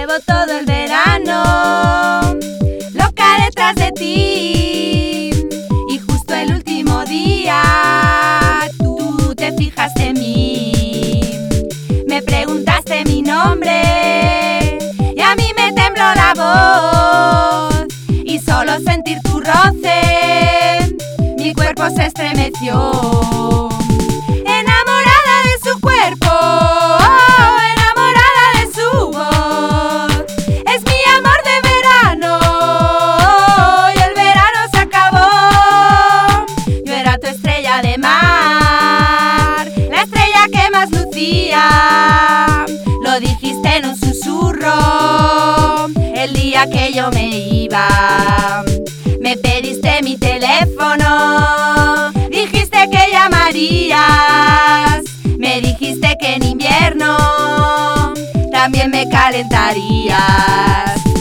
Llevo todo el verano loca detrás de ti, y justo el último día tú te fijaste en mí. Me preguntaste mi nombre y a mí me tembló la voz, y solo sentir tu roce mi cuerpo se estremeció. Enamorada de su cuerpo, enamorada de su voz, es mi amor de verano y el verano se acabó. Yo era tu estrella de mar, la estrella que más lucía. Lo dijiste en un susurro el día que yo me iba. Me pediste mi teléfono, dijiste que llamarías. Me dijiste que en invierno también me calentarías.